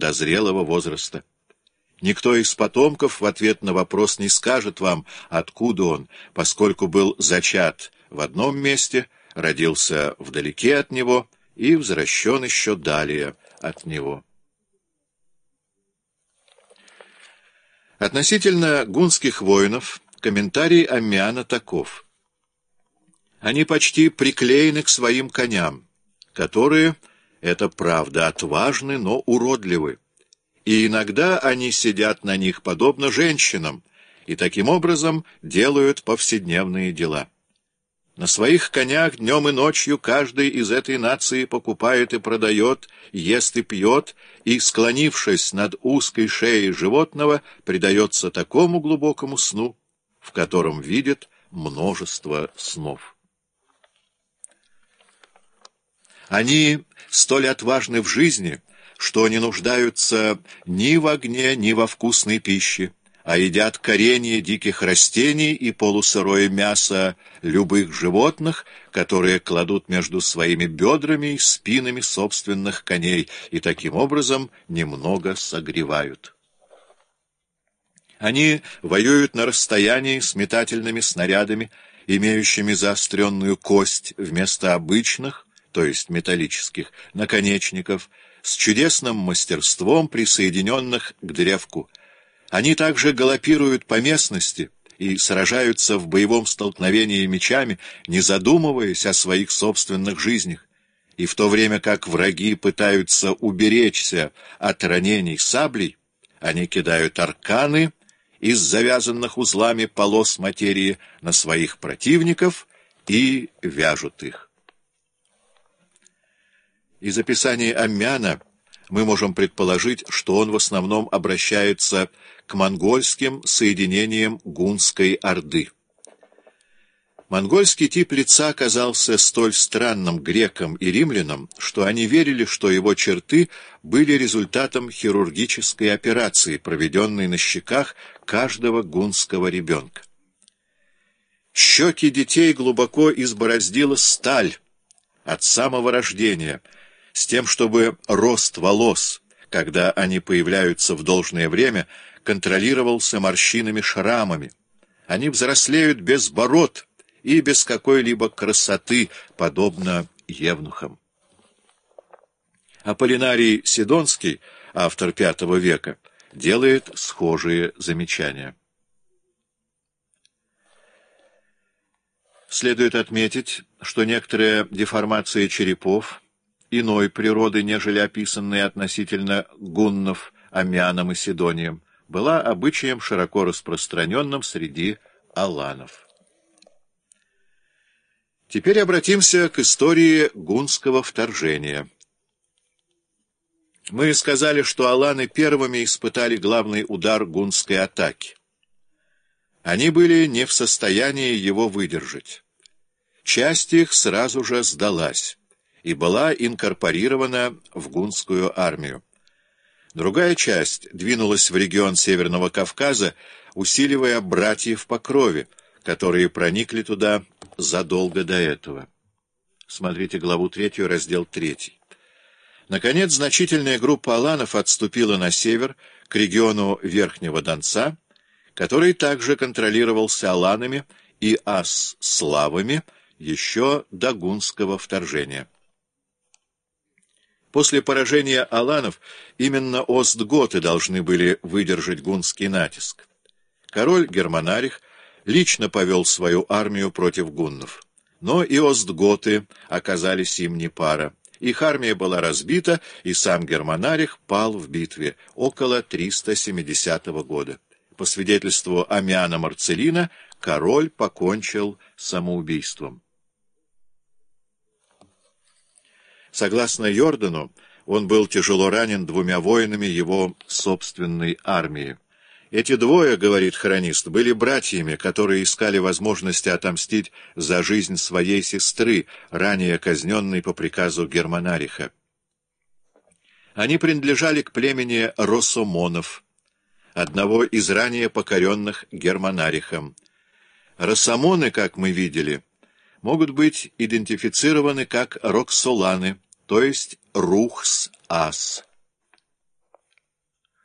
до зрелого возраста. Никто из потомков в ответ на вопрос не скажет вам, откуда он, поскольку был зачат в одном месте, родился вдалеке от него и возвращен еще далее от него. Относительно гунских воинов комментарий Аммиана таков. Они почти приклеены к своим коням, которые, это правда, отважны, но уродливы. И иногда они сидят на них подобно женщинам, и таким образом делают повседневные дела. На своих конях днем и ночью каждый из этой нации покупает и продает, ест и пьет, и, склонившись над узкой шеей животного, предается такому глубокому сну, в котором видит множество снов. Они столь отважны в жизни, что не нуждаются ни в огне, ни во вкусной пище, а едят коренья диких растений и полусырое мясо любых животных, которые кладут между своими бедрами и спинами собственных коней, и таким образом немного согревают. Они воюют на расстоянии с метательными снарядами, имеющими заостренную кость вместо обычных, то есть металлических, наконечников, с чудесным мастерством, присоединенных к древку. Они также галопируют по местности и сражаются в боевом столкновении мечами, не задумываясь о своих собственных жизнях, и в то время как враги пытаются уберечься от ранений саблей, они кидают арканы из завязанных узлами полос материи на своих противников и вяжут их. Из описания Аммиана мы можем предположить, что он в основном обращается к монгольским соединениям гунской орды. Монгольский тип лица казался столь странным грекам и римлянам, что они верили, что его черты были результатом хирургической операции, проведенной на щеках каждого гунского ребенка. Щеки детей глубоко избороздила сталь от самого рождения, с тем, чтобы рост волос, когда они появляются в должное время, контролировался морщинами-шрамами. Они взрослеют без бород и без какой-либо красоты, подобно евнухам. Аполлинарий Сидонский, автор V века, делает схожие замечания. Следует отметить, что некоторые деформации черепов иной природы, нежели описанные относительно гуннов Аммианом и Сидонием, была обычаем, широко распространенным среди аланов. Теперь обратимся к истории гунского вторжения. Мы сказали, что аланы первыми испытали главный удар гунской атаки. Они были не в состоянии его выдержать. Часть их сразу же сдалась и была инкорпорирована в гунскую армию. Другая часть двинулась в регион Северного Кавказа, усиливая братьев по крови, которые проникли туда задолго до этого. Смотрите главу 3, раздел 3. Наконец, значительная группа аланов отступила на север, к региону Верхнего Донца, который также контролировался аланами и ас-славами еще до гунского вторжения. После поражения аланов именно остготы должны были выдержать гунский натиск. Король Германарих лично повел свою армию против гуннов. Но и остготы оказались им не пара. Их армия была разбита, и сам Германарих пал в битве около 370 года. По свидетельству Аммиана Марцелина, король покончил самоубийством. Согласно Йордану, он был тяжело ранен 2 воинами его собственной армии. Эти двое, говорит хронист, были братьями, которые искали возможности отомстить за жизнь своей сестры, ранее казненной по приказу Германариха. Они принадлежали к племени Росомонов, одного из ранее покоренных Германарихом. Росомоны, как мы видели, могут быть идентифицированы как роксоланы, то есть рухс-ас.